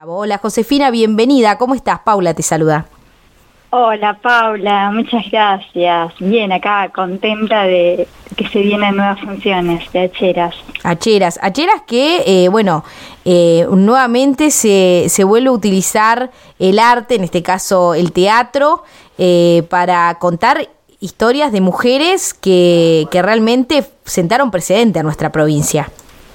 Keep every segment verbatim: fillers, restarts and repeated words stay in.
Hola Josefina, bienvenida. ¿Cómo estás? Paula te saluda. Hola Paula, muchas gracias. Bien, acá contenta de que se vienen nuevas funciones de Hacheras. Hacheras, Hacheras que, eh, bueno, eh, nuevamente se, se vuelve a utilizar el arte, en este caso el teatro, eh, para contar historias de mujeres que, que realmente sentaron precedente a nuestra provincia.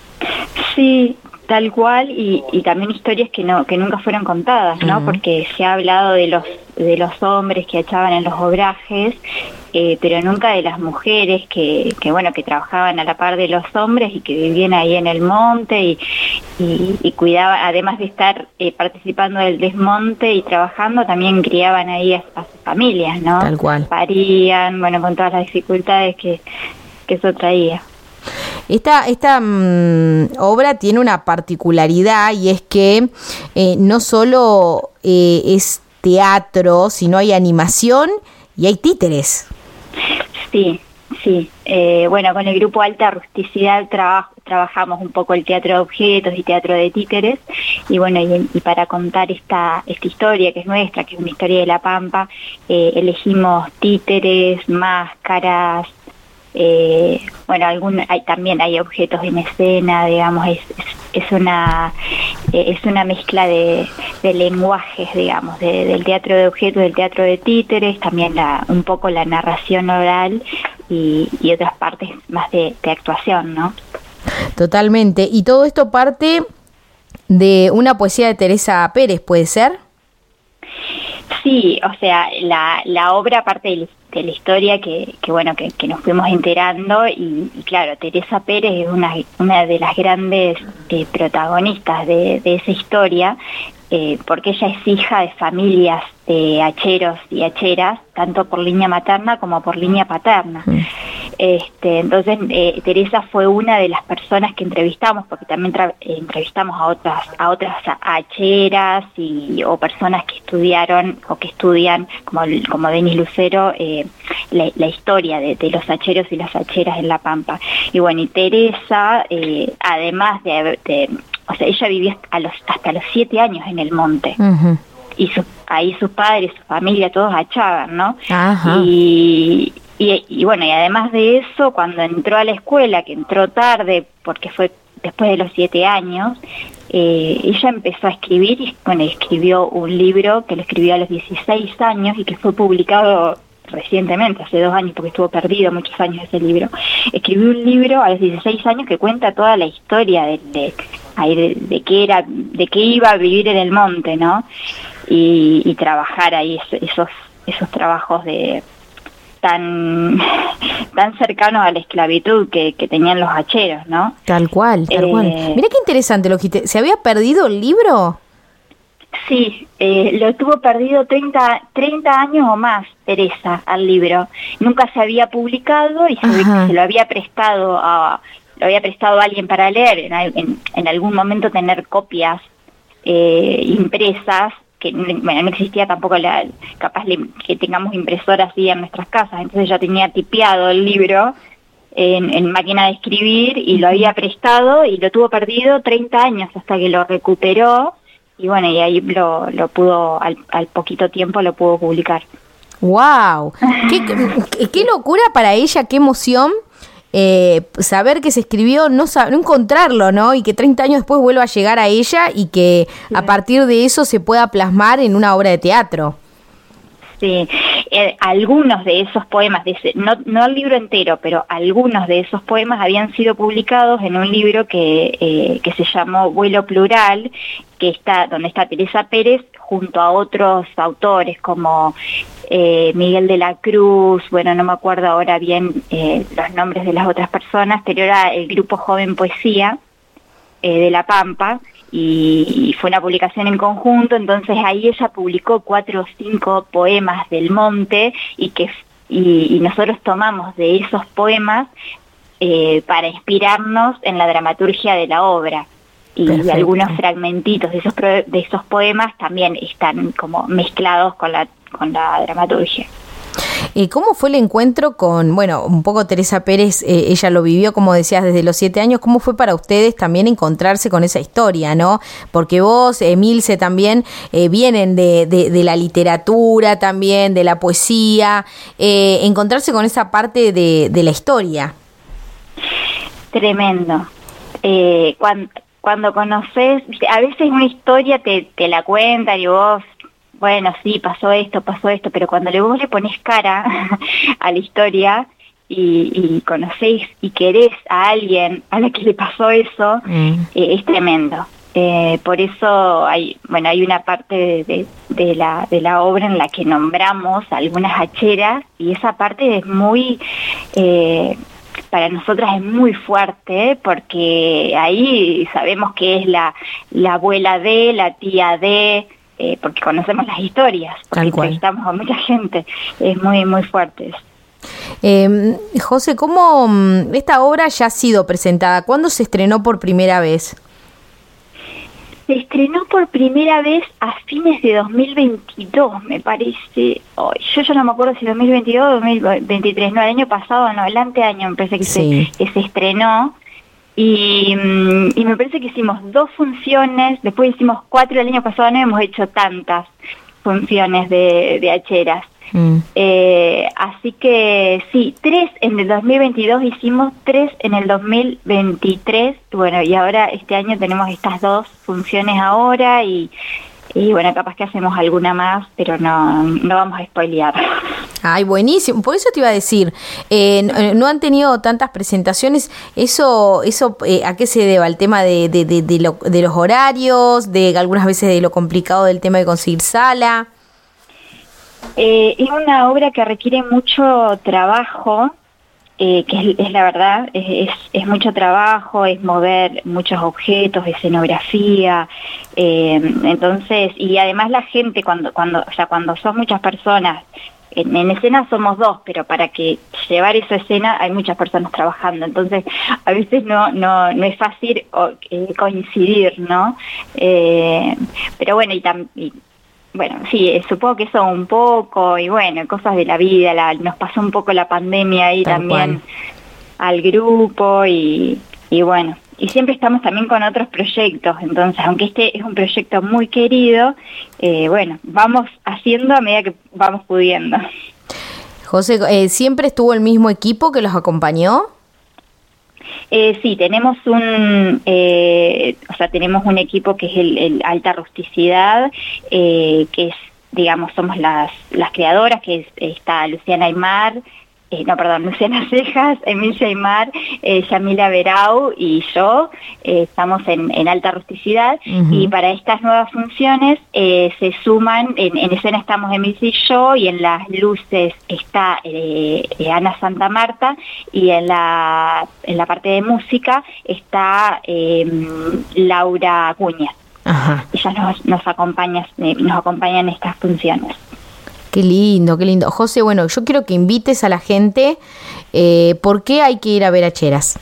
Sí, tal cual, y, y también historias que no que nunca fueron contadas, ¿no? Uh-huh. Porque se ha hablado de los de los hombres que echaban en los obrajes, eh, pero nunca de las mujeres que, que bueno que trabajaban a la par de los hombres y que vivían ahí en el monte y, y, y cuidaban, además de estar eh, participando del desmonte y trabajando, también criaban ahí a, a sus familias, ¿no? Tal cual. Parían, bueno, con todas las dificultades que, que eso traía. Esta, esta mmm, obra tiene una particularidad y es que eh, no solo eh, es teatro, sino hay animación y hay títeres. Sí, sí. Eh, bueno, con el grupo Alta Rusticidad traba, trabajamos un poco el teatro de objetos y teatro de títeres y bueno, y, y para contar esta, esta historia que es nuestra, que es una historia de La Pampa, eh, elegimos títeres, máscaras. Eh, bueno, algún, hay, también hay objetos en escena, digamos, es, es, es una eh, es una mezcla de, de lenguajes, digamos, de, del teatro de objetos, del teatro de títeres, también la, un poco la narración oral y, y otras partes más de, de actuación, ¿no? Totalmente. Y todo esto parte de una poesía de Teresa Pérez, ¿puede ser? Sí, o sea, la, la obra parte de, de la historia que, que bueno, que, que nos fuimos enterando y, y claro, Teresa Pérez es una, una de las grandes eh, protagonistas de, de esa historia, eh, porque ella es hija de familias de hacheros y hacheras, tanto por línea materna como por línea paterna. Mm. Este, entonces eh, Teresa fue una de las personas que entrevistamos, porque también tra- eh, entrevistamos a otras a otras hacheras y o personas que estudiaron o que estudian, como como Denis Lucero, eh, la, la historia de, de los hacheros y las hacheras en La Pampa. Y bueno, y Teresa, eh, además de, de, o sea, ella vivía a los, hasta los siete años en el monte. Uh-huh. Y su, ahí sus padres, su familia, todos hachaban, ¿no? Ajá. Y Y, y bueno, y además de eso, cuando entró a la escuela, que entró tarde, porque fue después de los siete años, eh, ella empezó a escribir, y bueno, escribió un libro que lo escribió a los dieciséis años y que fue publicado recientemente, hace dos años, porque estuvo perdido muchos años ese libro. Escribió un libro a los dieciséis años que cuenta toda la historia de, de, de, de qué era, de qué iba a vivir en el monte, ¿no? Y, y trabajar ahí esos, esos trabajos de tan tan cercanos a la esclavitud que, que tenían los hacheros, ¿no? Tal cual, tal eh, cual. Mirá qué interesante lo que te... ¿Se había perdido el libro? Sí, eh, lo tuvo perdido treinta, treinta años o más, Teresa, al libro. Nunca se había publicado y se, se lo había prestado a lo había prestado a alguien para leer, en, en, en algún momento tener copias eh, impresas, que bueno, no existía tampoco la capaz que tengamos impresoras así en nuestras casas, entonces ya tenía tipeado el libro en, en máquina de escribir y lo había prestado y lo tuvo perdido treinta años hasta que lo recuperó y bueno, y ahí lo, lo pudo, al, al poquito tiempo lo pudo publicar. ¡Wow! ¡Qué, qué, qué locura para ella, qué emoción! Eh, saber que se escribió, no, no encontrarlo, ¿no? Y que treinta años después vuelva a llegar a ella y que sí. A partir de eso se pueda plasmar en una obra de teatro. Sí, eh, algunos de esos poemas, de ese, no, no el libro entero, pero algunos de esos poemas habían sido publicados en un libro que, eh, que se llamó Vuelo Plural, que está donde está Teresa Pérez junto a otros autores como eh, Miguel de la Cruz, bueno, no me acuerdo ahora bien eh, los nombres de las otras personas, pero era el grupo Joven Poesía eh, de La Pampa, y, y fue una publicación en conjunto, entonces ahí ella publicó cuatro o cinco poemas del monte y que y, y nosotros tomamos de esos poemas eh, para inspirarnos en la dramaturgia de la obra. Y Perfecto. Algunos fragmentitos de esos de esos poemas también están como mezclados con la con la dramaturgia. Eh, ¿Cómo fue el encuentro con, bueno, un poco Teresa Pérez, eh, ella lo vivió, como decías, desde los siete años? ¿Cómo fue para ustedes también encontrarse con esa historia, no? Porque vos, Emilce, también eh, vienen de, de, de la literatura también, de la poesía, eh, encontrarse con esa parte de, de la historia. Tremendo. Eh, cuando, cuando conoces, a veces una historia te, te la cuentan y vos, bueno, sí, pasó esto, pasó esto, pero cuando le, vos le pones cara a la historia y, y conocéis y querés a alguien a la que le pasó eso, mm. eh, es tremendo. Eh, por eso hay, bueno, hay una parte de, de, de, la, de la obra en la que nombramos algunas hacheras, y esa parte es muy, eh, para nosotras es muy fuerte, porque ahí sabemos que es la, la abuela de, la tía de, Eh, porque conocemos las historias, porque entrevistamos a mucha gente, es muy, muy fuerte eso. Eh, José, ¿cómo esta obra ya ha sido presentada? ¿Cuándo se estrenó por primera vez? Se estrenó por primera vez a fines de dos mil veintidós, me parece. Oh, yo ya no me acuerdo si dos mil veintidós o dos mil veintitrés, no, el año pasado, no, el anteaño me parece que, sí. se, que se estrenó. Y, y me parece que hicimos dos funciones, después hicimos cuatro el año pasado, no hemos hecho tantas funciones de, de hacheras. Mm. Eh, así que sí, tres en el dos mil veintidós hicimos, tres en el dos mil veintitrés, bueno, y ahora este año tenemos estas dos funciones ahora y, y bueno, capaz que hacemos alguna más, pero no, no vamos a spoilear. Ay, buenísimo. Por eso te iba a decir, eh, no, no han tenido tantas presentaciones. ¿Eso eso eh, a qué se debe? ¿Al tema de, de, de, de, lo, de los horarios? ¿De algunas veces de lo complicado del tema de conseguir sala? Eh, es una obra que requiere mucho trabajo, eh, que es, es la verdad, es, es, es mucho trabajo, es mover muchos objetos, escenografía, eh, entonces, y además la gente, cuando, cuando, o sea, cuando son muchas personas, En, en escena somos dos, pero para que llevar esa escena hay muchas personas trabajando, entonces a veces no no no es fácil eh, coincidir, ¿no? Eh, pero bueno, y, tam, y bueno, sí, eh, supongo que eso un poco, y bueno, cosas de la vida, la, nos pasó un poco la pandemia ahí Tal también cual. Al grupo, y, y bueno, y siempre estamos también con otros proyectos, entonces aunque este es un proyecto muy querido, eh, bueno, vamos haciendo a medida que vamos pudiendo. José, eh, ¿siempre estuvo el mismo equipo que los acompañó? Eh, sí, tenemos un, eh, o sea, tenemos un equipo que es el, el Alta Rusticidad, eh, que es, digamos, somos las, las creadoras, que es, está Luciana Aymar, Eh, no, perdón, Luciana Cejas, Emilce Aymar, eh, Yamila Berau y yo, eh, estamos en, en Alta Rusticidad, uh-huh. Y para estas nuevas funciones eh, se suman, en, en escena estamos Emilce y yo, y en las luces está eh, Ana Santa Marta, y en la, en la parte de música está eh, Laura Acuña. Uh-huh. Ella nos, nos acompaña, eh, nos acompaña en estas funciones. Qué lindo, qué lindo. José, bueno, yo quiero que invites a la gente, eh, ¿por qué hay que ir a ver Hacheras?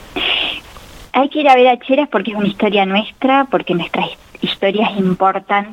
Hay que ir a ver Hacheras porque es una historia nuestra, porque nuestras historias importan.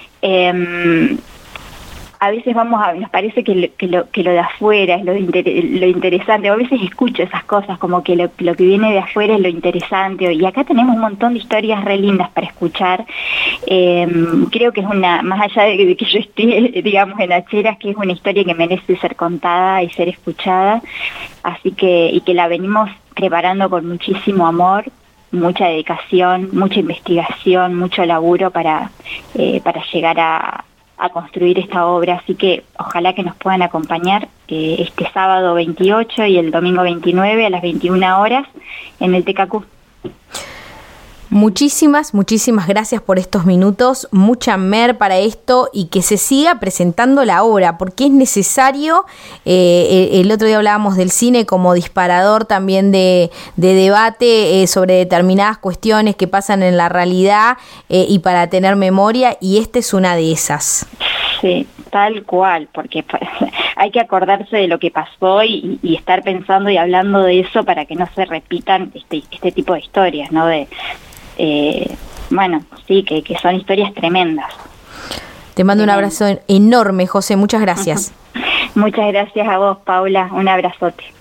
Eh, a veces vamos a, nos parece que lo, que lo, que lo de afuera es lo, inter, lo interesante, o a veces escucho esas cosas como que lo, lo que viene de afuera es lo interesante, y acá tenemos un montón de historias re lindas para escuchar. Eh, creo que es una, más allá de, de que yo esté, digamos, en Hacheras, que es una historia que merece ser contada y ser escuchada, así que, y que la venimos preparando con muchísimo amor, mucha dedicación, mucha investigación, mucho laburo para, eh, para llegar a a construir esta obra, así que ojalá que nos puedan acompañar eh, este sábado veintiocho y el domingo veintinueve a las veintiuna horas en el T K Q. Muchísimas, muchísimas gracias por estos minutos, mucha mer para esto y que se siga presentando la obra, porque es necesario. Eh, el, el otro día hablábamos del cine como disparador también de, de debate eh, sobre determinadas cuestiones que pasan en la realidad eh, y para tener memoria, y esta es una de esas. Sí, tal cual, porque hay que acordarse de lo que pasó y, y estar pensando y hablando de eso para que no se repitan este, este tipo de historias, ¿no? De Eh, bueno, sí, que, que son historias tremendas. Te mando un abrazo enorme, José, muchas gracias. Muchas gracias a vos, Paula. Un abrazote.